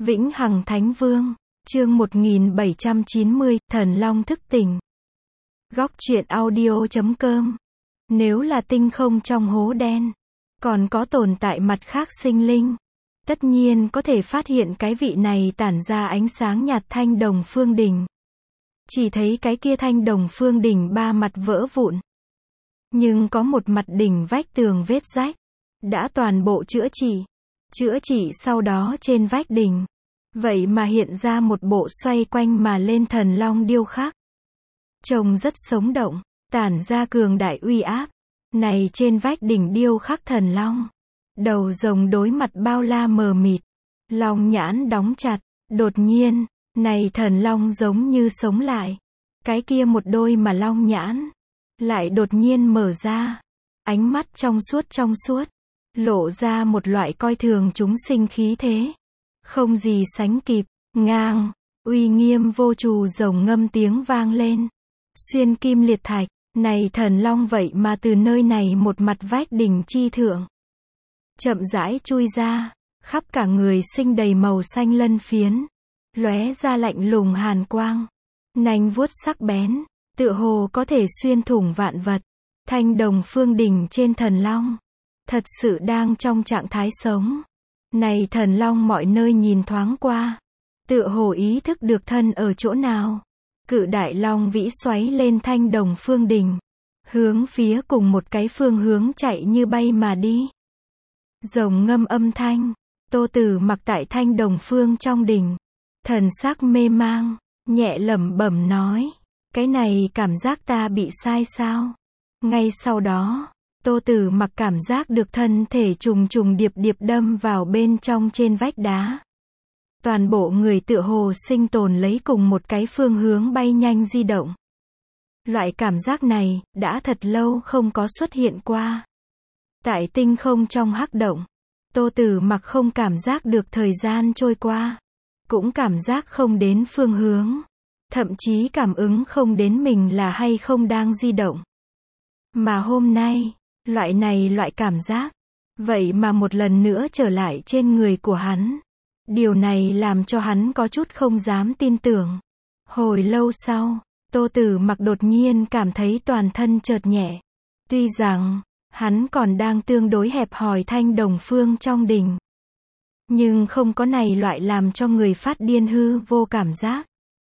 Vĩnh Hằng Thánh Vương, chương 1790, Thần Long thức tỉnh. Góc truyện audio.com. Nếu là tinh không trong hố đen, còn có tồn tại mặt khác sinh linh, tất nhiên có thể phát hiện cái vị này tản ra ánh sáng nhạt thanh đồng phương đỉnh. Chỉ thấy cái kia thanh đồng phương đỉnh ba mặt vỡ vụn, nhưng có một mặt đỉnh vách tường vết rách, đã toàn bộ chữa trị. Chữa trị sau đó trên vách đỉnh, vậy mà hiện ra một bộ xoay quanh mà lên thần long điêu khắc. Trông rất sống động, tản ra cường đại uy áp. Này trên vách đỉnh điêu khắc thần long, đầu rồng đối mặt bao la mờ mịt, long nhãn đóng chặt. Đột nhiên, này thần long giống như sống lại. Cái kia một đôi mà long nhãn lại đột nhiên mở ra, ánh mắt trong suốt, lộ ra một loại coi thường chúng sinh khí thế, không gì sánh kịp. Ngang, uy nghiêm vô trù rồng ngâm tiếng vang lên, xuyên kim liệt thạch. Này thần long vậy mà từ nơi này một mặt vách đỉnh chi thượng, chậm rãi chui ra, khắp cả người sinh đầy màu xanh lân phiến, lóe ra lạnh lùng hàn quang, nanh vuốt sắc bén, tựa hồ có thể xuyên thủng vạn vật. Thanh đồng phương đỉnh trên thần long, thật sự đang trong trạng thái sống. Này thần long mọi nơi nhìn thoáng qua, tựa hồ ý thức được thân ở chỗ nào. Cự đại long vĩ xoáy lên thanh đồng phương đỉnh, hướng phía cùng một cái phương hướng chạy như bay mà đi. Rồng ngâm âm thanh, Tô Tử mặc tại thanh đồng phương trong đỉnh, thần sắc mê mang, nhẹ lẩm bẩm nói, cái này cảm giác ta bị sai sao? Ngay sau đó, Tô Tử mặc cảm giác được thân thể trùng trùng điệp điệp đâm vào bên trong trên vách đá. Toàn bộ người tựa hồ sinh tồn lấy cùng một cái phương hướng bay nhanh di động. Loại cảm giác này, đã thật lâu không có xuất hiện qua. Tại tinh không trong hắc động, Tô Tử mặc không cảm giác được thời gian trôi qua. Cũng cảm giác không đến phương hướng. Thậm chí cảm ứng không đến mình là hay không đang di động. Mà hôm nay, loại cảm giác, vậy mà một lần nữa trở lại trên người của hắn. Điều này làm cho hắn có chút không dám tin tưởng. Hồi lâu sau, Tô Tử mặc đột nhiên cảm thấy toàn thân chợt nhẹ. Tuy rằng, hắn còn đang tương đối hẹp hòi thanh đồng phương trong đỉnh, nhưng không có này loại làm cho người phát điên hư vô cảm giác.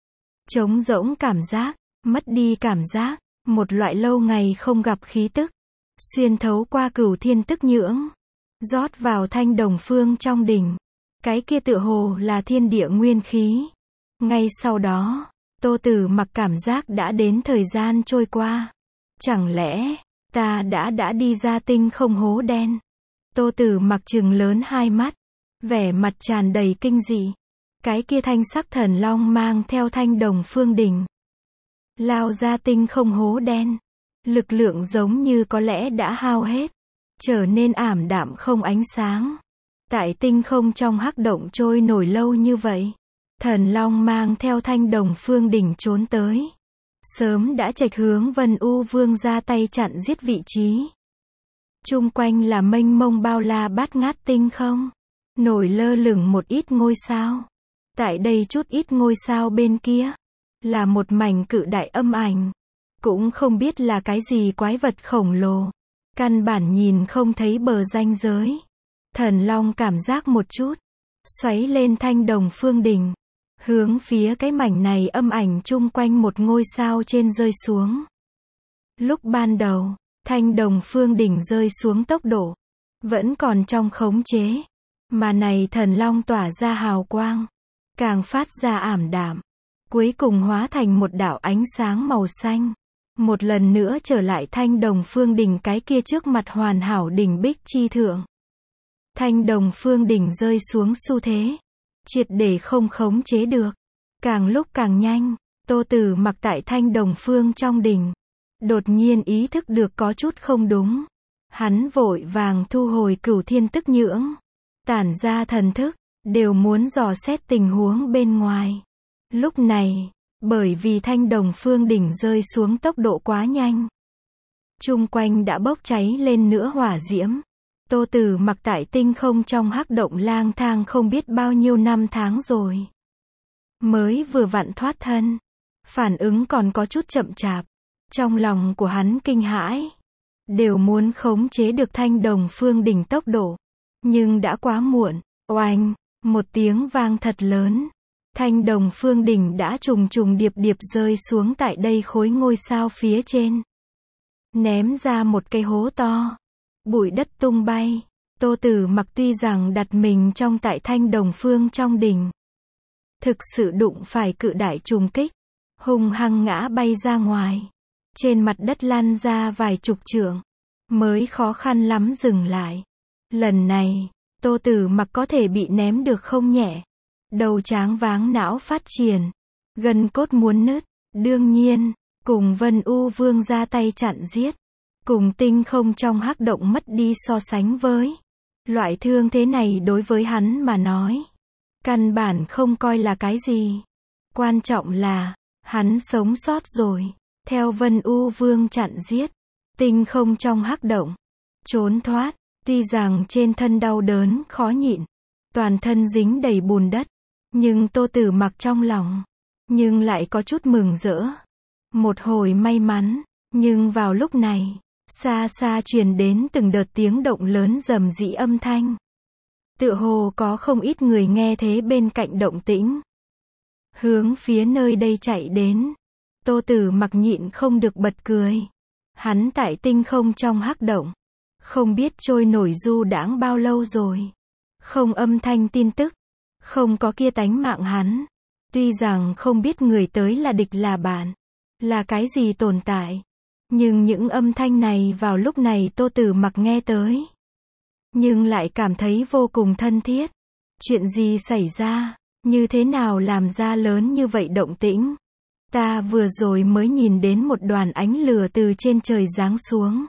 Trống rỗng cảm giác, mất đi cảm giác, một loại lâu ngày không gặp khí tức, xuyên thấu qua cửu thiên tức nhưỡng, rót vào thanh đồng phương trong đỉnh. Cái kia tựa hồ là thiên địa nguyên khí. Ngay sau đó, Tô Tử mặc cảm giác đã đến thời gian trôi qua. Chẳng lẽ, ta đã đi ra tinh không hố đen? Tô Tử mặc trừng lớn hai mắt, vẻ mặt tràn đầy kinh dị. Cái kia thanh sắc thần long mang theo thanh đồng phương đỉnh, lao ra tinh không hố đen. Lực lượng giống như có lẽ đã hao hết, trở nên ảm đạm không ánh sáng. Tại tinh không trong hắc động trôi nổi lâu như vậy, thần long mang theo thanh đồng phương đỉnh trốn tới, sớm đã chệch hướng Vân U Vương ra tay chặn giết vị trí. Chung quanh là mênh mông bao la bát ngát tinh không, nổi lơ lửng một ít ngôi sao. Tại đây chút ít ngôi sao bên kia, là một mảnh cự đại âm ảnh, cũng không biết là cái gì quái vật khổng lồ, căn bản nhìn không thấy bờ ranh giới. Thần long cảm giác một chút, xoáy lên thanh đồng phương đỉnh, hướng phía cái mảnh này âm ảnh chung quanh một ngôi sao trên rơi xuống. Lúc ban đầu, thanh đồng phương đỉnh rơi xuống tốc độ vẫn còn trong khống chế, mà này thần long tỏa ra hào quang, càng phát ra ảm đạm, cuối cùng hóa thành một đạo ánh sáng màu xanh, một lần nữa trở lại thanh đồng phương đỉnh cái kia trước mặt hoàn hảo đỉnh bích chi thượng. Thanh đồng phương đỉnh rơi xuống xu thế, triệt để không khống chế được, càng lúc càng nhanh. Tô Tử mặc tại thanh đồng phương trong đỉnh, đột nhiên ý thức được có chút không đúng. Hắn vội vàng thu hồi cửu thiên tức nhưỡng, tản ra thần thức, đều muốn dò xét tình huống bên ngoài. Lúc này, bởi vì thanh đồng phương đỉnh rơi xuống tốc độ quá nhanh, chung quanh đã bốc cháy lên nữa hỏa diễm. Tô Tử Mặc tại tinh không trong hắc động lang thang không biết bao nhiêu năm tháng rồi. Mới vừa vặn thoát thân. Phản ứng còn có chút chậm chạp. Trong lòng của hắn kinh hãi. Đều muốn khống chế được Thanh Đồng Phương Đỉnh tốc độ. Nhưng đã quá muộn. Oanh, một tiếng vang thật lớn. Thanh Đồng Phương Đỉnh đã trùng trùng điệp điệp rơi xuống tại đây khối ngôi sao phía trên. Ném ra một cái hố to. Bụi đất tung bay. Tô Tử Mặc tuy rằng đặt mình trong tại Thanh Đồng Phương trong đỉnh. Thực sự đụng phải cự đại trùng kích. Hung hăng ngã bay ra ngoài. Trên mặt đất lăn ra vài chục trượng. Mới khó khăn lắm dừng lại. Lần này, Tô Tử Mặc có thể bị ném được không nhẹ. Đầu tráng váng não phát triển. Gân cốt muốn nứt. Đương nhiên, cùng Vân U Vương ra tay chặn giết. Cùng tinh không trong hắc động mất đi so sánh với. Loại thương thế này đối với hắn mà nói. Căn bản không coi là cái gì. Quan trọng là, hắn sống sót rồi. Theo Vân U Vương chặn giết. Tinh không trong hắc động. Trốn thoát. Tuy rằng trên thân đau đớn khó nhịn. Toàn thân dính đầy bùn đất. Nhưng Tô Tử Mặc trong lòng. Nhưng lại có chút mừng rỡ. Một hồi may mắn. Nhưng vào lúc này. Xa xa truyền đến từng đợt tiếng động lớn rầm rĩ âm thanh. Tựa hồ có không ít người nghe thế bên cạnh động tĩnh. Hướng phía nơi đây chạy đến. Tô Tử Mặc nhịn không được bật cười. Hắn tại tinh không trong hắc động. Không biết trôi nổi du đãng bao lâu rồi. Không âm thanh tin tức. Không có kia tánh mạng hắn. Tuy rằng không biết người tới là địch là bạn. Là cái gì tồn tại. Nhưng những âm thanh này vào lúc này Tô Tử Mặc nghe tới. Nhưng lại cảm thấy vô cùng thân thiết. Chuyện gì xảy ra? Như thế nào làm ra lớn như vậy động tĩnh? Ta vừa rồi mới nhìn đến một đoàn ánh lửa từ trên trời giáng xuống.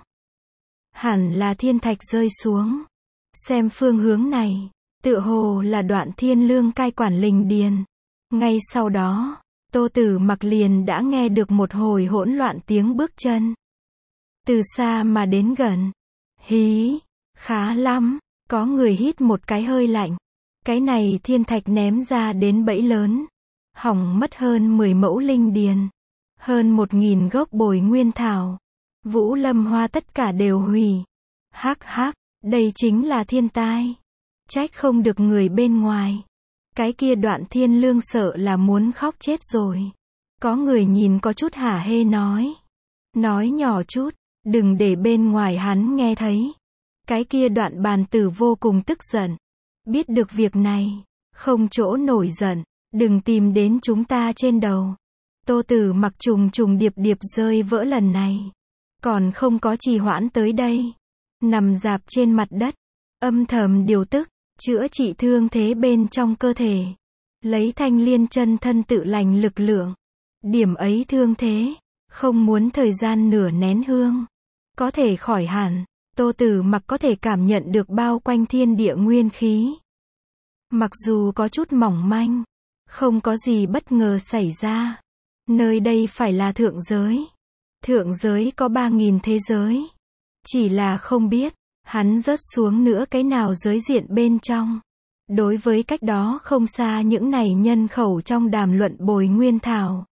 Hẳn là thiên thạch rơi xuống. Xem phương hướng này. Tựa hồ là Đoạn Thiên Lương cai quản Linh Điền. Ngay sau đó. Tô Tử Mặc liền đã nghe được một hồi hỗn loạn tiếng bước chân. Từ xa mà đến gần. Hí, khá lắm, có người hít một cái hơi lạnh. Cái này thiên thạch ném ra đến bẫy lớn. Hỏng mất hơn 10 mẫu linh điền. Hơn 1000 gốc bồi nguyên thảo. Vũ lâm hoa tất cả đều hủy. Hắc hắc, đây chính là thiên tai. Trách không được người bên ngoài. Cái kia Đoạn Thiên Lương sợ là muốn khóc chết rồi. Có người nhìn có chút hả hê nói. Nói nhỏ chút, đừng để bên ngoài hắn nghe thấy. Cái kia Đoạn Bàn Tử vô cùng tức giận. Biết được việc này, không chỗ nổi giận, đừng tìm đến chúng ta trên đầu. Tô Tử Mặc trùng trùng điệp điệp rơi vỡ lần này. Còn không có trì hoãn tới đây. Nằm rạp trên mặt đất, âm thầm điều tức. Chữa trị thương thế bên trong cơ thể. Lấy Thanh Liên chân thân tự lành lực lượng. Điểm ấy thương thế. Không muốn thời gian nửa nén hương. Có thể khỏi hẳn. Tô Tử Mặc có thể cảm nhận được bao quanh thiên địa nguyên khí. Mặc dù có chút mỏng manh. Không có gì bất ngờ xảy ra. Nơi đây phải là thượng giới. Thượng giới có 3000 thế giới. Chỉ là không biết. Hắn rớt xuống nữa cái nào giới diện bên trong. Đối với cách đó không xa những này nhân khẩu trong đàm luận bồi nguyên thảo.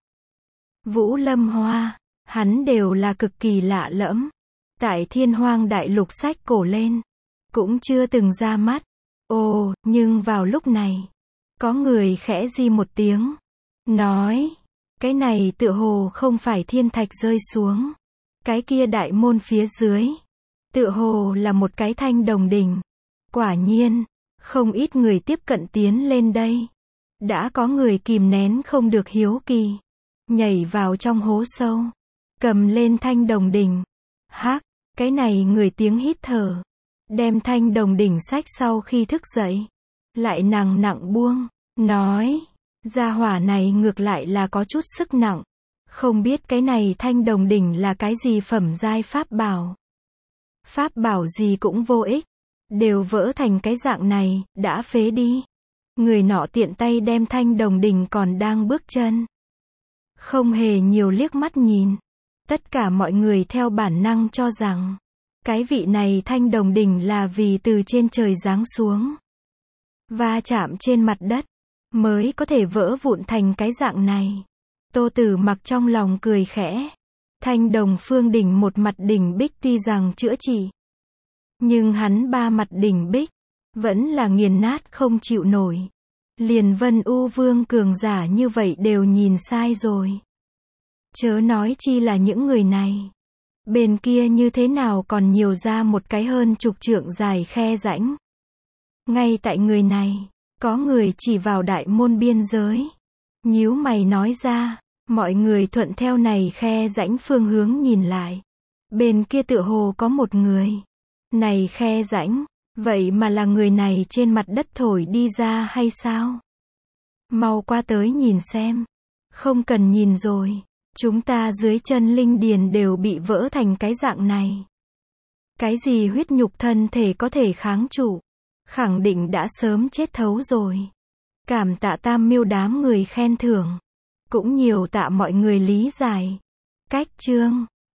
Vũ lâm hoa. Hắn đều là cực kỳ lạ lẫm. Tại Thiên Hoang Đại Lục sách cổ lên. Cũng chưa từng ra mắt. Ồ, nhưng vào lúc này. Có người khẽ di một tiếng. Nói. Cái này tựa hồ không phải thiên thạch rơi xuống. Cái kia đại môn phía dưới. Tựa hồ là một cái thanh đồng đỉnh. Quả nhiên, không ít người tiếp cận tiến lên đây. Đã có người kìm nén không được hiếu kỳ. Nhảy vào trong hố sâu. Cầm lên thanh đồng đỉnh. Hắc, cái này người tiếng hít thở. Đem thanh đồng đỉnh sách sau khi thức dậy. Lại nặng nặng buông. Nói, gia hỏa này ngược lại là có chút sức nặng. Không biết cái này thanh đồng đỉnh là cái gì phẩm giai pháp bảo. Pháp bảo gì cũng vô ích. Đều vỡ thành cái dạng này, đã phế đi. Người nọ tiện tay đem thanh đồng đỉnh còn đang bước chân. Không hề nhiều liếc mắt nhìn. Tất cả mọi người theo bản năng cho rằng. Cái vị này thanh đồng đỉnh là vì từ trên trời giáng xuống, va chạm trên mặt đất, mới có thể vỡ vụn thành cái dạng này. Tô Tử Mặc trong lòng cười khẽ. Thanh đồng phương đỉnh một mặt đỉnh bích tuy rằng chữa trị, nhưng hắn ba mặt đỉnh bích, vẫn là nghiền nát không chịu nổi. Liền Vân U Vương cường giả như vậy đều nhìn sai rồi. Chớ nói chi là những người này. Bên kia như thế nào còn nhiều ra một cái hơn chục trượng dài khe rãnh. Ngay tại người này, có người chỉ vào đại môn biên giới. Nhíu mày nói ra, mọi người thuận theo này khe rãnh phương hướng nhìn lại. Bên kia tựa hồ có một người. Này khe rãnh, vậy mà là người này trên mặt đất thổi đi ra hay sao? Mau qua tới nhìn xem. Không cần nhìn rồi. Chúng ta dưới chân linh điền đều bị vỡ thành cái dạng này. Cái gì huyết nhục thân thể có thể kháng trụ? Khẳng định đã sớm chết thấu rồi. Cảm tạ Tam Miêu đám người khen thưởng. Cũng nhiều tạ mọi người lý giải. Cách chương